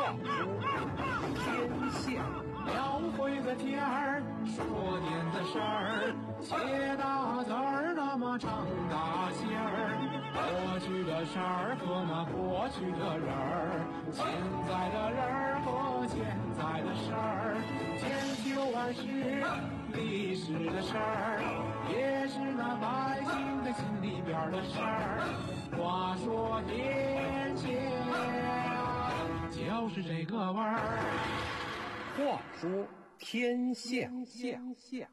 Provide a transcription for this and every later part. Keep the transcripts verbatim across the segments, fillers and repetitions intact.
话说天下， 描绘的天儿，说点的事儿，写大字儿，那么唱大戏儿。过去的事儿和那过去的人儿，现在的人儿和现在的事儿，千秋万世历史的事儿，也是那百姓的心里边的事儿。话说天下，就是这个味儿。 话说天下， 下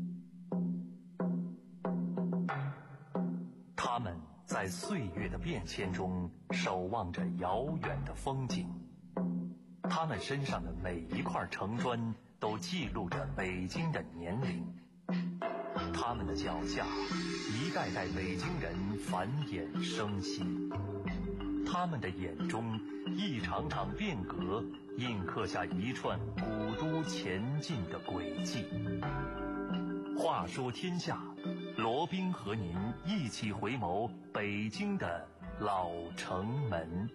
他们在岁月的变迁中守望着遥远的风景，他们身上的每一块城砖都记录着北京的年龄，他们的脚下一代代北京人繁衍生息，他们的眼中一场场变革印刻下一串古都前进的轨迹。话说天下，罗宾和您一起回眸北京的老城门。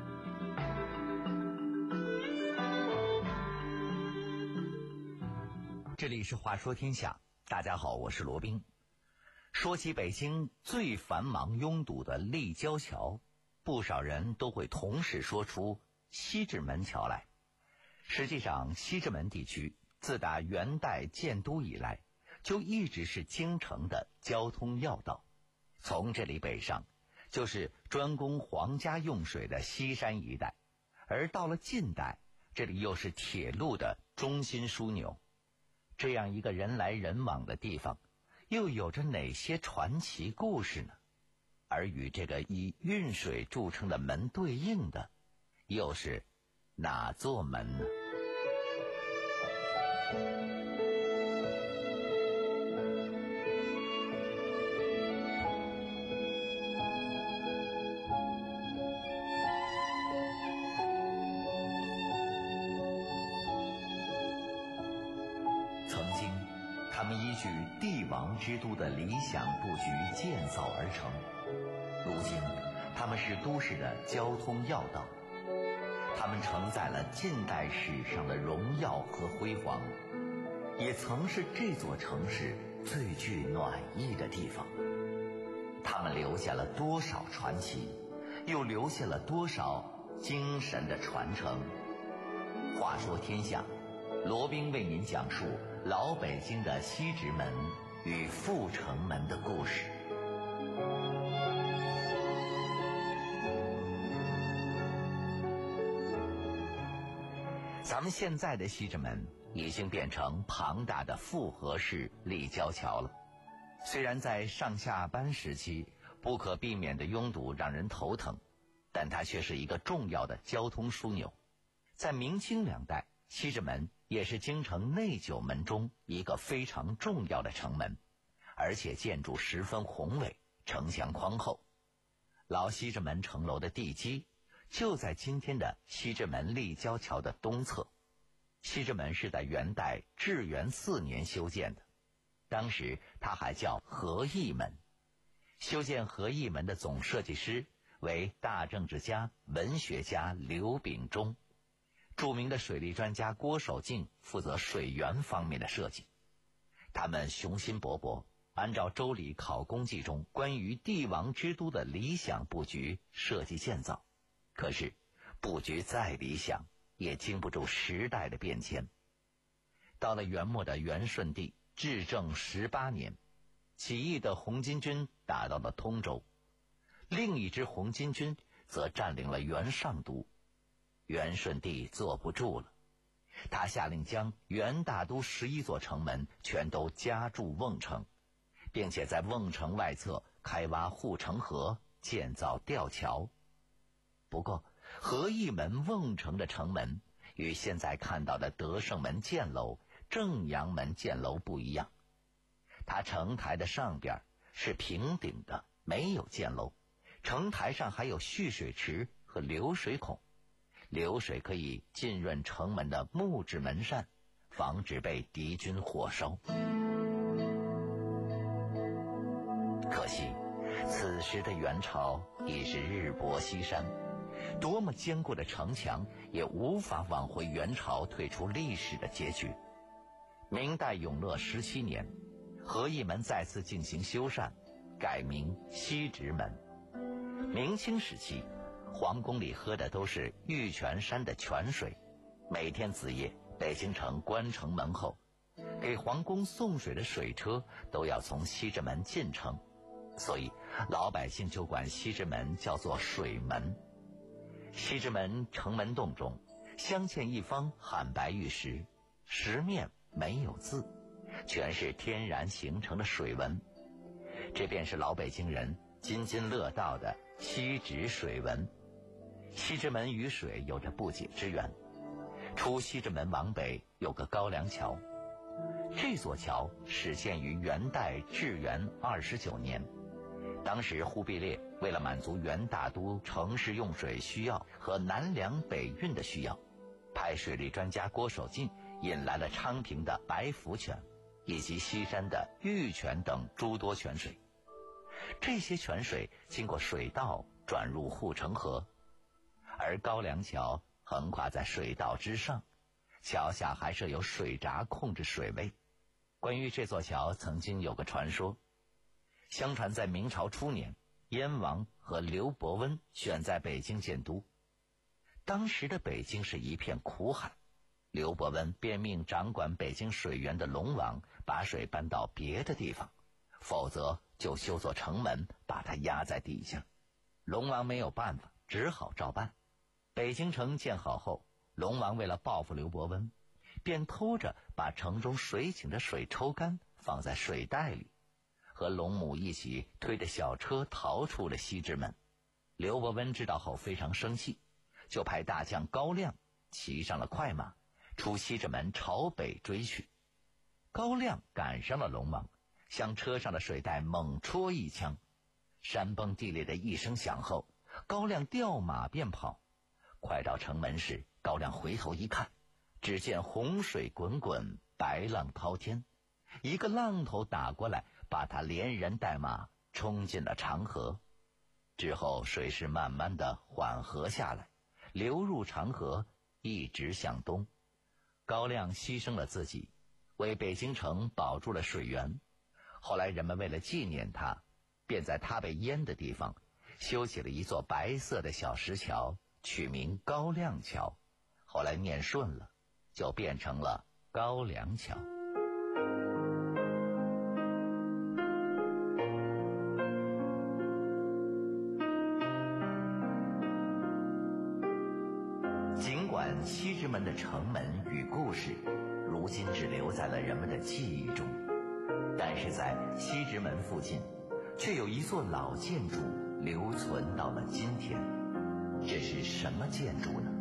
这里是话说天下，大家好，我是罗宾。说起北京最繁忙拥堵的立交桥，不少人都会同时说出西直门桥来。实际上，西直门地区自打元代建都以来，就一直是京城的交通要道。从这里北上，就是专供皇家用水的西山一带，而到了近代，这里又是铁路的中心枢纽。这样一个人来人往的地方，又有着哪些传奇故事呢？而与这个以运水著称的门对应的，又是哪座门呢？曾经，他们依据帝王之都的理想布局建造而成，如今他们是都市的交通要道，他们承载了近代史上的荣耀和辉煌，也曾是这座城市最具暖意的地方。他们留下了多少传奇，又留下了多少精神的传承。话说天下，罗宾为您讲述老北京的西直门与阜成门的故事。咱们现在的西直门已经变成庞大的复合式立交桥了。虽然在上下班时期不可避免的拥堵让人头疼，但它却是一个重要的交通枢纽。在明清两代，西直门也是京城内九门中一个非常重要的城门，而且建筑十分宏伟，城墙宽厚。老西直门城楼的地基就在今天的西直门立交桥的东侧。西直门是在元代至元四年修建的，当时它还叫和义门。修建和义门的总设计师为大政治家、文学家刘秉忠，著名的水利专家郭守敬负责水源方面的设计。他们雄心勃勃，按照《周礼考工记》中关于帝王之都的理想布局设计建造。可是布局再理想，也经不住时代的变迁。到了元末的元顺帝至正十八年，起义的红巾军打到了通州，另一支红巾军则占领了元上都。元顺帝坐不住了，他下令将元大都十一座城门全都加筑瓮城，并且在瓮城外侧开挖护城河，建造吊桥。不过和义门瓮城的城门与现在看到的德胜门箭楼、正阳门箭楼不一样，它城台的上边是平顶的，没有箭楼，城台上还有蓄水池和流水孔，流水可以浸润城门的木质门扇，防止被敌军火烧。可惜此时的元朝已是日薄西山， 多么坚固的城墙也无法挽回元朝退出历史的结局。明代永乐十七年，和义门再次进行修缮，改名西直门。明清时期，皇宫里喝的都是玉泉山的泉水，每天子夜，北京城关城门后，给皇宫送水的水车都要从西直门进城，所以老百姓就管西直门叫做水门。西直门城门洞中镶嵌一方罕白玉石，石面没有字，全是天然形成的水纹，这便是老北京人津津乐道的西直水纹。西直门与水有着不解之缘，出西直门往北有个高梁桥，这座桥始建于元代至元二十九年。当时忽必烈为了满足元大都城市用水需要和南粮北运的需要，派水利专家郭守敬引来了昌平的白福泉以及西山的玉泉等诸多泉水。这些泉水经过水道转入护城河，而高梁桥横跨在水道之上，桥下还设有水闸控制水位。关于这座桥曾经有个传说，相传在明朝初年，燕王和刘伯温选在北京建都，当时的北京是一片苦海，刘伯温便命掌管北京水源的龙王把水搬到别的地方，否则就修座城门把它压在底下。龙王没有办法，只好照办。北京城建好后，龙王为了报复刘伯温，便偷着把城中水井的水抽干，放在水袋里，和龙母一起推着小车逃出了西直门。刘伯温知道后非常生气，就派大将高亮骑上了快马，出西直门朝北追去。高亮赶上了龙王，向车上的水袋猛戳一枪，山崩地裂的一声响后，高亮掉马便跑。快到城门时，高亮回头一看，只见洪水滚滚，白浪滔天，一个浪头打过来，把他连人带马冲进了长河。之后水势慢慢的缓和下来，流入长河，一直向东。高亮牺牲了自己，为北京城保住了水源。后来人们为了纪念他，便在他被淹的地方修起了一座白色的小石桥，取名高亮桥。后来念顺了，就变成了高梁桥。尽管西直门的城门与故事如今只留在了人们的记忆中，但是在西直门附近却有一座老建筑留存到了今天。这是什么建筑呢？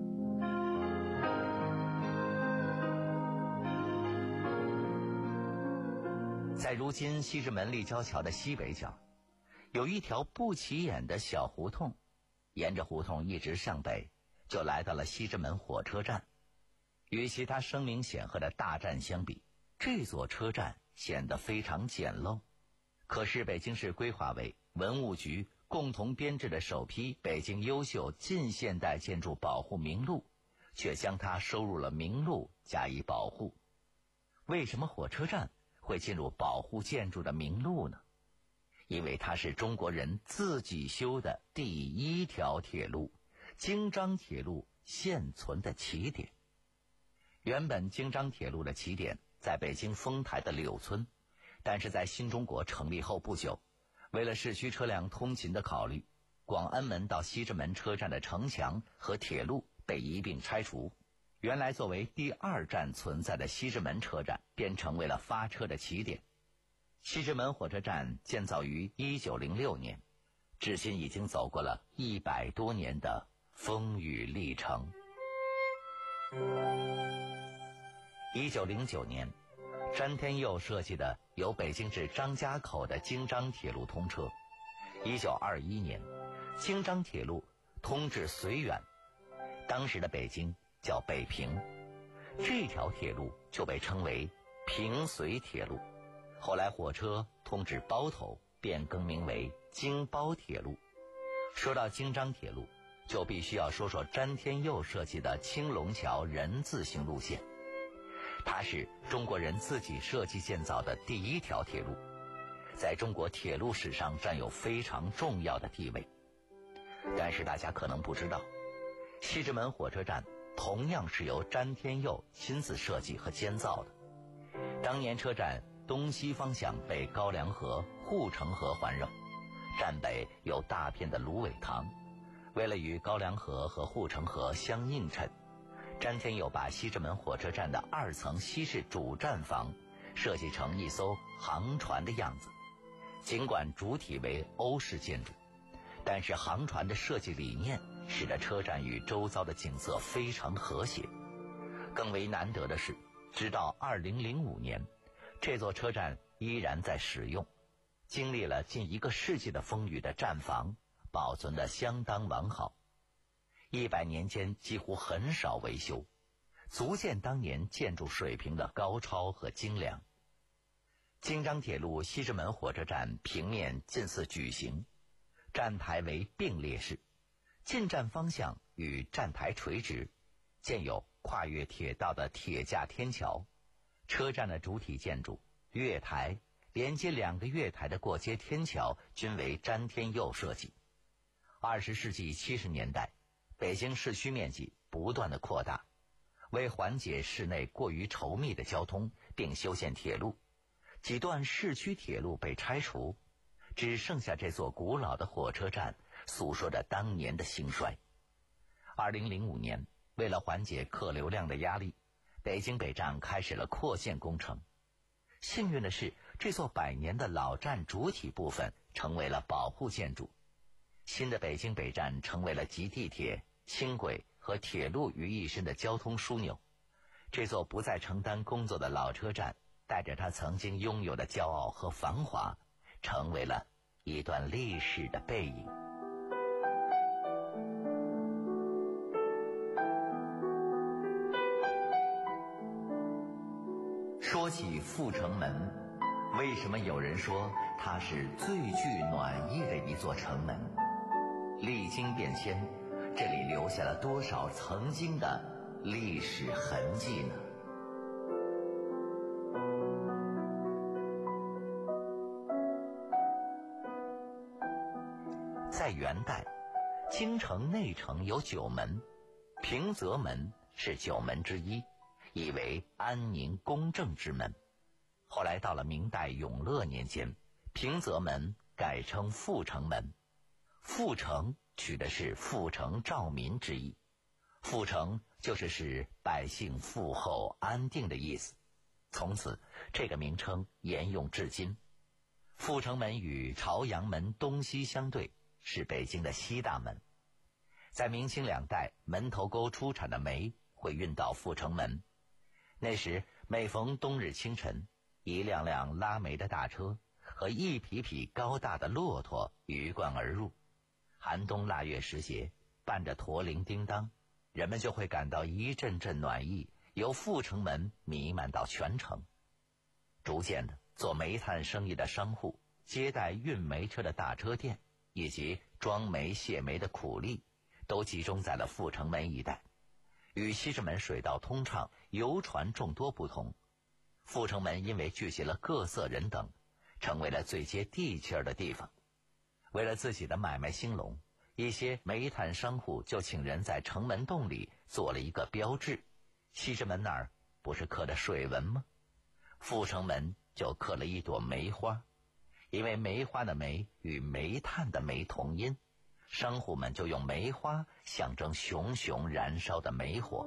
在如今西直门立交桥的西北角，有一条不起眼的小胡同，沿着胡同一直向北，就来到了西直门火车站。与其他声名显赫的大站相比，这座车站显得非常简陋。可是北京市规划委、文物局共同编制的首批北京优秀近现代建筑保护名录，却将它收入了名录加以保护。为什么火车站会进入保护建筑的名录呢？因为它是中国人自己修的第一条铁路，京张铁路现存的起点。原本京张铁路的起点在北京丰台的柳村，但是在新中国成立后不久，为了市区车辆通勤的考虑，广安门到西直门车站的城墙和铁路被一并拆除。原来作为第二站存在的西直门车站便成为了发车的起点。西直门火车站建造于一九零六年，至今已经走过了一百多年的风雨历程。一九零九年，詹天佑设计的由北京至张家口的京张铁路通车。一九二一年，京张铁路通至绥远，当时的北京叫北平，这条铁路就被称为平绥铁路。后来火车通至包头，便更名为京包铁路。说到京张铁路， 就必须要说说詹天佑设计的青龙桥人字形路线。它是中国人自己设计建造的第一条铁路，在中国铁路史上占有非常重要的地位。但是大家可能不知道，西直门火车站同样是由詹天佑亲自设计和监造的。当年车站东西方向被高梁河、护城河环绕，站北有大片的芦苇塘。为了与高梁河和护城河相映衬，詹天佑把西直门火车站的二层西式主站房设计成一艘航船的样子。尽管主体为欧式建筑，但是航船的设计理念使得车站与周遭的景色非常和谐。更为难得的是，直到二零零五年，这座车站依然在使用，经历了近一个世纪的风雨的站房保存得相当完好，一百年间几乎很少维修，足见当年建筑水平的高超和精良。京张铁路西直门火车站平面近似矩形，站台为并列式，进站方向与站台垂直，建有跨越铁道的铁架天桥。车站的主体建筑、月台、连接两个月台的过街天桥均为詹天佑设计。二十世纪七十年代，北京市区面积不断的扩大，为缓解市内过于稠密的交通，并修建铁路，几段市区铁路被拆除，只剩下这座古老的火车站，诉说着当年的兴衰。二零零五年，为了缓解客流量的压力，北京北站开始了扩线工程。幸运的是，这座百年的老站主体部分成为了保护建筑。新的北京北站成为了集地铁、轻轨和铁路于一身的交通枢纽。这座不再承担工作的老车站，带着它曾经拥有的骄傲和繁华，成为了一段历史的背影。说起阜成门，为什么有人说它是最具暖意的一座城门？历经变迁，这里留下了多少曾经的历史痕迹呢？在元代，京城内城有九门，平泽门是九门之一，以为安宁公正之门。后来到了明代永乐年间，平泽门改称阜成门。阜成取的是阜成兆民之意，阜成就是使百姓富厚安定的意思，从此这个名称沿用至今。阜成门与朝阳门东西相对，是北京的西大门。在明清两代，门头沟出产的煤会运到阜成门，那时每逢冬日清晨，一辆辆拉煤的大车和一匹匹高大的骆驼鱼贯而入，寒冬腊月时节，伴着驼铃叮当，人们就会感到一阵阵暖意由阜成门弥漫到全城。逐渐的，做煤炭生意的商户、接待运煤车的大车店以及装煤卸煤的苦力，都集中在了阜成门一带。与西直门水道通畅、游船众多不同，阜成门因为聚集了各色人等，成为了最接地气儿的地方。为了自己的买卖兴隆，一些煤炭商户就请人在城门洞里做了一个标志，西直门那儿不是刻的水纹吗？阜成门就刻了一朵梅花，因为梅花的梅与煤炭的煤同音，商户们就用梅花象征熊熊燃烧的煤火。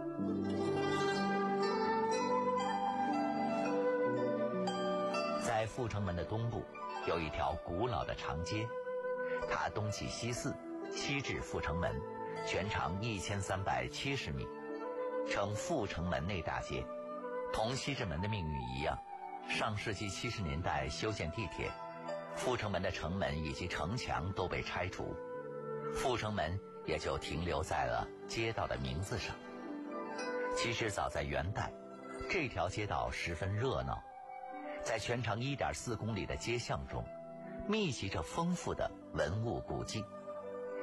在阜成门的东部有一条古老的长街，它东起西四，西至阜成门，全长一千三百七十米，称阜成门内大街。同西直门的命运一样，上世纪七十年代修建地铁，阜成门的城门以及城墙都被拆除，阜成门也就停留在了街道的名字上。其实早在元代，这条街道十分热闹，在全长 一点四公里的街巷中，密集着丰富的文物古迹。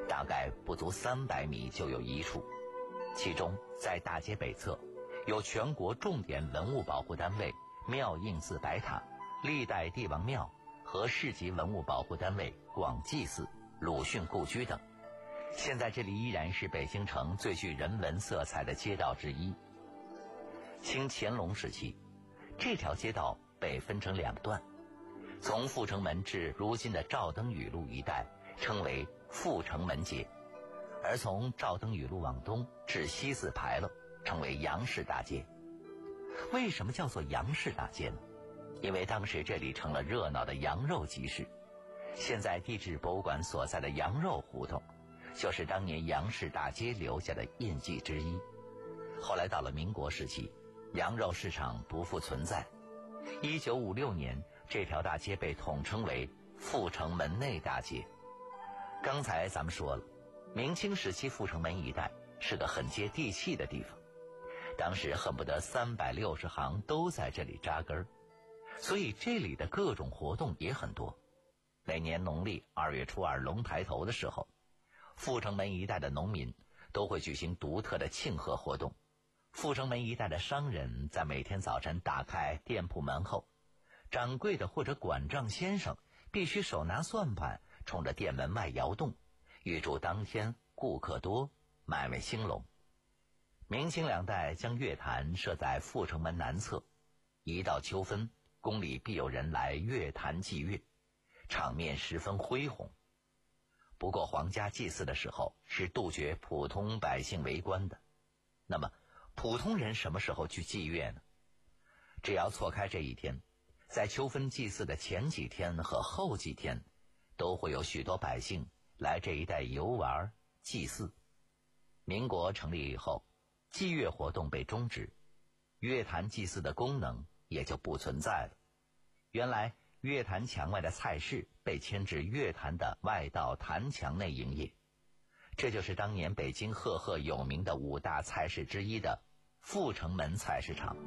大概不足三百米就有一处。其中在大街北侧有全国重点文物保护单位妙应寺白塔、历代帝王庙和市级文物保护单位广济寺、鲁迅故居等。现在这里依然是北京城最具人文色彩的街道之一。清乾隆时期，这条街道被分成两段，从阜成门至如今的赵登禹路一带称为阜成门街，而从赵登禹路往东至西四牌楼称为杨氏大街。为什么叫做杨氏大街呢？因为当时这里成了热闹的羊肉集市。现在地质博物馆所在的羊肉胡同就是当年杨氏大街留下的印记之一。后来到了民国时期，羊肉市场不复存在。一九五六年，这条大街被统称为阜成门内大街。刚才咱们说了，明清时期阜成门一带是个很接地气的地方，当时恨不得三百六十行都在这里扎根儿，所以这里的各种活动也很多。每年农历二月初二龙抬头的时候，阜成门一带的农民都会举行独特的庆贺活动。阜成门一带的商人在每天早晨打开店铺门后，掌柜的或者管账先生必须手拿算盘冲着店门外摇动，预祝当天顾客多，买卖兴隆。明清两代将月坛设在阜成门南侧，一到秋分，宫里必有人来月坛祭月，场面十分恢宏。不过皇家祭祀的时候是杜绝普通百姓围观的，那么普通人什么时候去祭月呢？只要错开这一天，在秋分祭祀的前几天和后几天，都会有许多百姓来这一带游玩祭祀。民国成立以后，祭月活动被终止，月坛祭祀的功能也就不存在了。原来月坛墙外的菜市被迁至月坛的外道坛墙内营业，这就是当年北京赫赫有名的五大菜市之一的阜成门菜市场。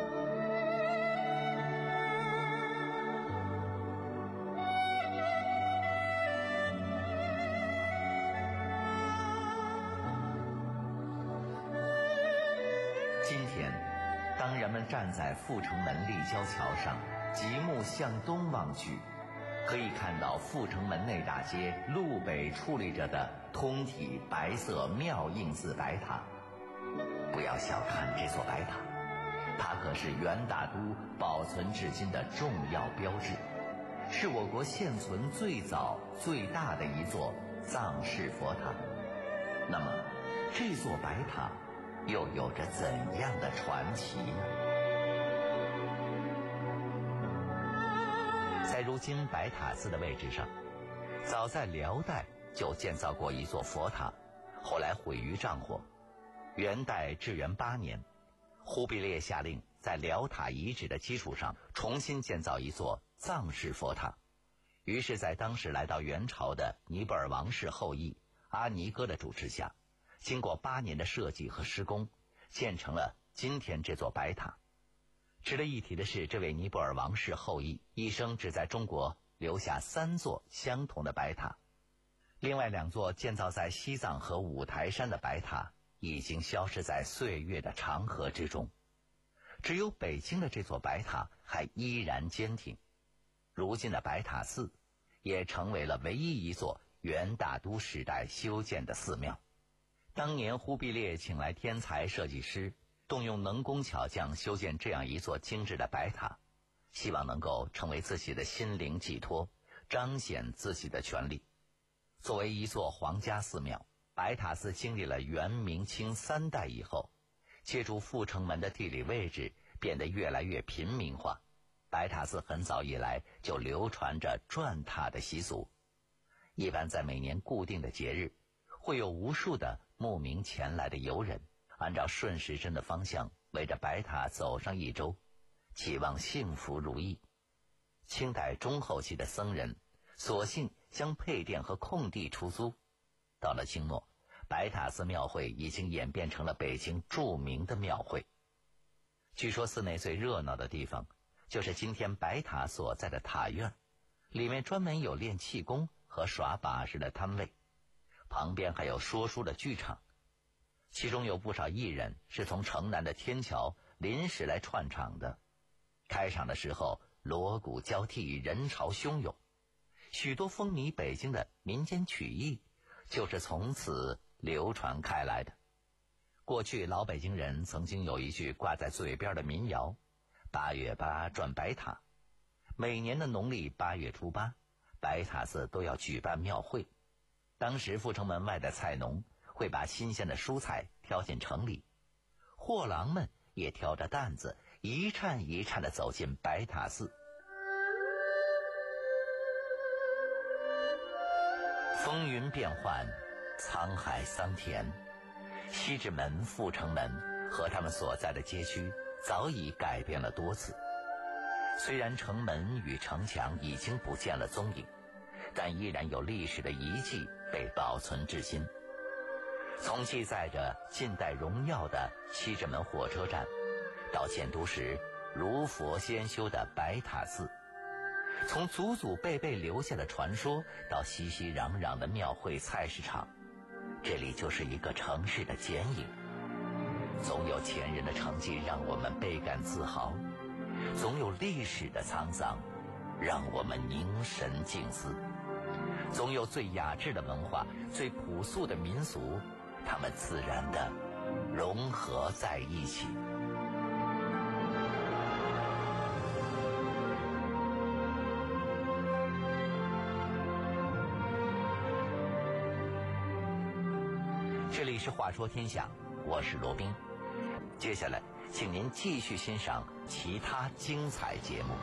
今天，当人们站在阜成门立交桥上，极目向东望去，可以看到阜成门内大街路北矗立着的通体白色妙应寺白塔。不要小看这座白塔，它可是元大都保存至今的重要标志，是我国现存最早最大的一座藏式佛塔。那么这座白塔又有着怎样的传奇呢？在如今白塔寺的位置上，早在辽代就建造过一座佛塔，后来毁于战火。元代至元八年，忽必烈下令在辽塔遗址的基础上重新建造一座藏式佛塔。于是在当时来到元朝的尼泊尔王室后裔阿尼哥的主持下，经过八年的设计和施工，建成了今天这座白塔。值得一提的是，这位尼泊尔王室后裔一生只在中国留下三座相同的白塔，另外两座建造在西藏和五台山的白塔已经消失在岁月的长河之中，只有北京的这座白塔还依然坚挺。如今的白塔寺也成为了唯一一座元大都时代修建的寺庙。当年忽必烈请来天才设计师，动用能工巧匠修建这样一座精致的白塔，希望能够成为自己的心灵寄托，彰显自己的权利。作为一座皇家寺庙，白塔寺经历了元明清三代以后，借助阜成门的地理位置变得越来越平民化。白塔寺很早以来就流传着转塔的习俗，一般在每年固定的节日，会有无数的慕名前来的游人，按照顺时针的方向围着白塔走上一周，期望幸福如意。清代中后期的僧人索性将配殿和空地出租。到了清末，白塔寺庙会已经演变成了北京著名的庙会。据说寺内最热闹的地方就是今天白塔所在的塔院，里面专门有练气功和耍把式的摊位。 旁边还有说书的剧场，其中有不少艺人是从城南的天桥临时来串场的。开场的时候锣鼓交替，人潮汹涌，许多风靡北京的民间曲艺就是从此流传开来的。过去老北京人曾经有一句挂在嘴边的民谣：八月八转白塔。每年的农历八月初八，白塔寺都要举办庙会。当时阜成门外的菜农会把新鲜的蔬菜挑进城里，货郎们也挑着担子一颤一颤地走进白塔寺。风云变幻，沧海桑田，西直门、阜成门和他们所在的街区早已改变了多次。虽然城门与城墙已经不见了踪影，但依然有历史的遗迹被保存至今。从记载着近代荣耀的西直门火车站，到建都时如佛先修的白塔寺，从祖祖辈辈留下的传说到熙熙攘攘的庙会菜市场，这里就是一个城市的剪影。总有前人的成绩让我们倍感自豪，总有历史的沧桑让我们凝神静思，总有最雅致的文化，最朴素的民俗，它们自然地融合在一起。这里是话说天下，我是罗宾。接下来请您继续欣赏其他精彩节目。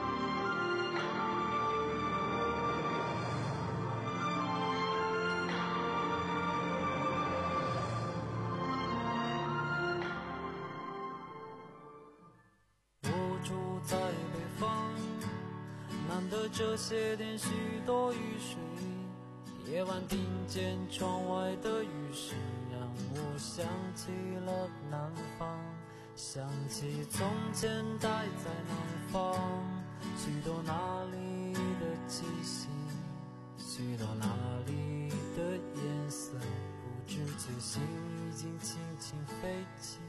我住在北方，难得这些天许多雨水，夜晚听见窗外的雨声，让我想起了南方，想起从前待在南方，许多那里的气息，许多那里的颜色，不知觉心已经轻轻飞起。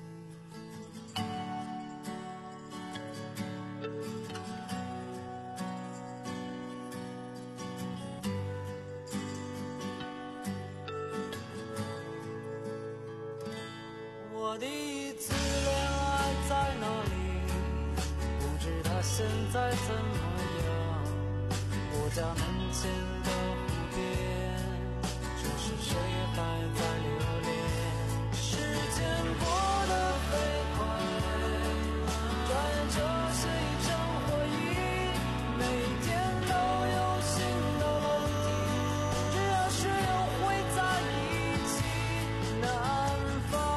我第一次恋爱在哪里？不知他现在怎么样？我家门前的湖边，这是谁还在留恋？时间过得飞快，转眼就是一场回忆，每天都有新的问题，只要是有会在一起。南方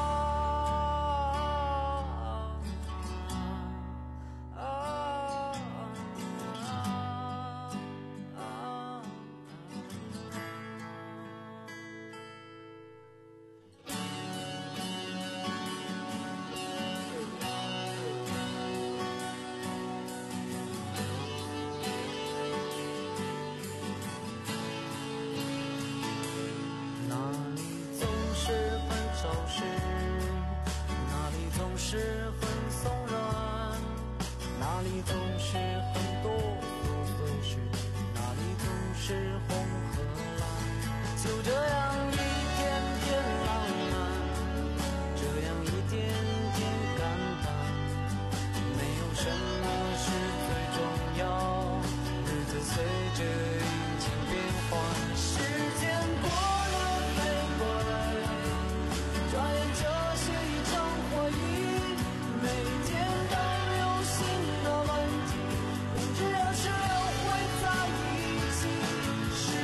是很松软，哪里总是很多琐碎事，哪里总是红和蓝，就这样一天天浪漫，这样一天天感叹，没有什么是最重要，日子随着阴晴变幻，时间过得飞快，转眼就是一场回忆，每天都有新的问题，只要是有会在一起。时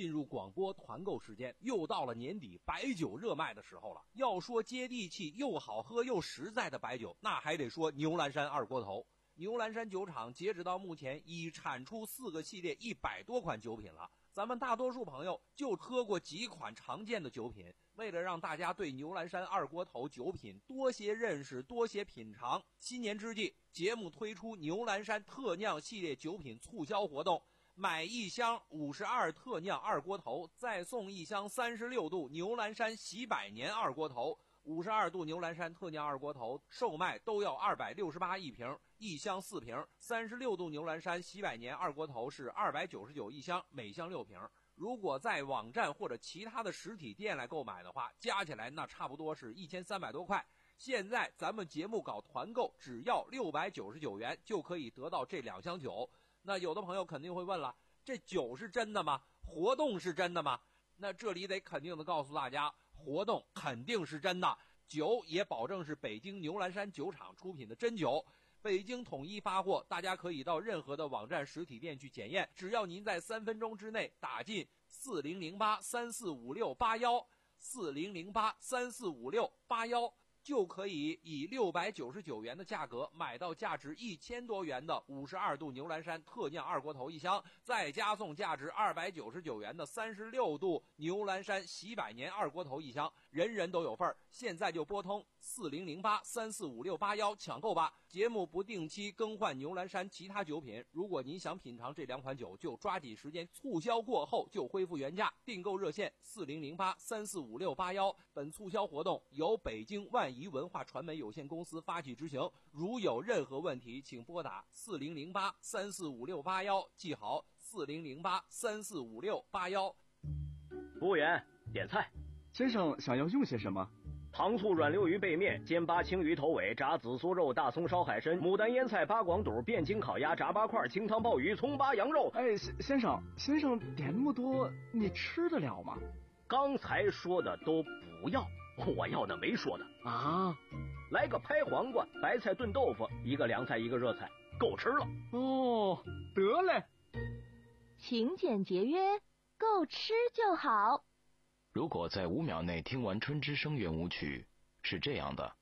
进入广播团购时间，又到了年底白酒热卖的时候了。要说接地气又好喝又实在的白酒，那还得说牛栏山二锅头。牛栏山酒厂截止到目前已产出四个系列一百多款酒品了。咱们大多数朋友就喝过几款常见的酒品，为了让大家对牛栏山二锅头酒品多些认识多些品尝，新年之际节目推出牛栏山特酿系列酒品促销活动，买一箱五十二特酿二锅头再送一箱三十六度牛栏山喜百年二锅头。五十二度牛栏山特酿二锅头售卖都要二百六十八一瓶，一箱四瓶。三十六度牛栏山喜百年二锅头是二百九十九一箱，每箱六瓶。如果在网站或者其他的实体店来购买的话，加起来那差不多是一千三百多块。现在咱们节目搞团购，只要六百九十九元就可以得到这两箱酒。那有的朋友肯定会问了，这酒是真的吗？活动是真的吗？那这里得肯定的告诉大家，活动肯定是真的，酒也保证是北京牛栏山酒厂出品的真酒，北京统一发货，大家可以到任何的网站实体店去检验，只要您在三分钟之内打进四零零八三四五六八幺四零零八三四五六八幺，就可以以六百九十九元的价格买到价值一千多元的五十二度牛栏山特酿二锅头一箱，再加送价值二百九十九元的三十六度牛栏山喜百年二锅头一箱，人人都有份儿。现在就拨通四零零八三四五六八幺抢购吧。节目不定期更换牛栏山其他酒品，如果您想品尝这两款酒，就抓紧时间，促销过后就恢复原价。订购热线四零零八三四五六八幺。本促销活动由北京万怡文化传媒有限公司发起执行，如有任何问题，请拨打四零零八三四五六八幺，记好四零零八三四五六八幺。 服务员，点菜。 先生想要用些什么？ 糖醋软溜鱼背面、煎八青鱼头尾、炸紫苏肉、大葱烧海参、牡丹腌菜、八广肚、汴京烤鸭、炸八块、清汤鲍鱼、葱八羊肉。 哎，先生，先生点那么多，你吃得了吗？ 刚才说的都不要，我要的没说的啊。 来个拍黄瓜、白菜炖豆腐，一个凉菜一个热菜，够吃了。 哦，得嘞。 勤俭节约，够吃就好。 如果在五秒内听完春之声圆舞曲，是这样的；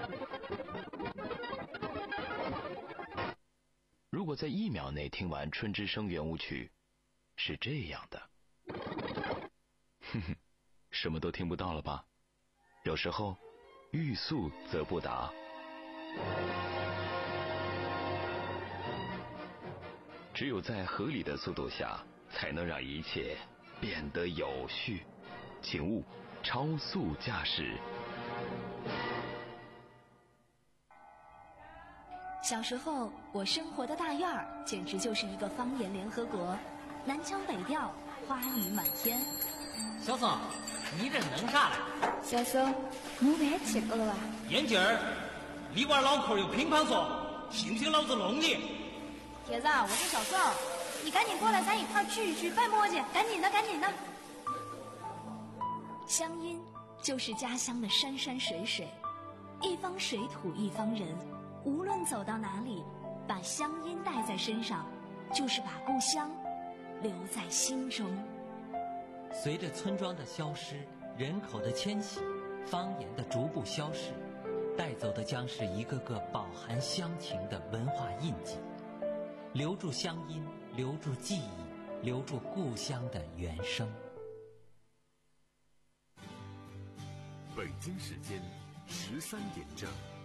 如果在一秒内听完春之声圆舞曲，是这样的。哼哼，什么都听不到了吧？有时候，欲速则不达。只有在合理的速度下，才能让一切变得有序。请勿超速驾驶。 小时候，我生活的大院儿简直就是一个方言联合国，南腔北调，花语满天。 小宋，你这弄啥嘞？ 小宋，我别吃过了吧？ 眼镜儿，你玩脑壳有乒乓球，信不信老子弄你？ 铁子，我是小宋，你赶紧过来，咱一块聚一聚，别磨叽，赶紧的，赶紧的。 乡音就是家乡的山山水水，一方水土一方人，无论走到哪里，把乡音带在身上，就是把故乡留在心中。 随着村庄的消失，人口的迁徙，方言的逐步消逝，带走的将是一个个饱含乡情的文化印记。留住乡音，留住记忆，留住故乡的原声。 北京时间十三点整。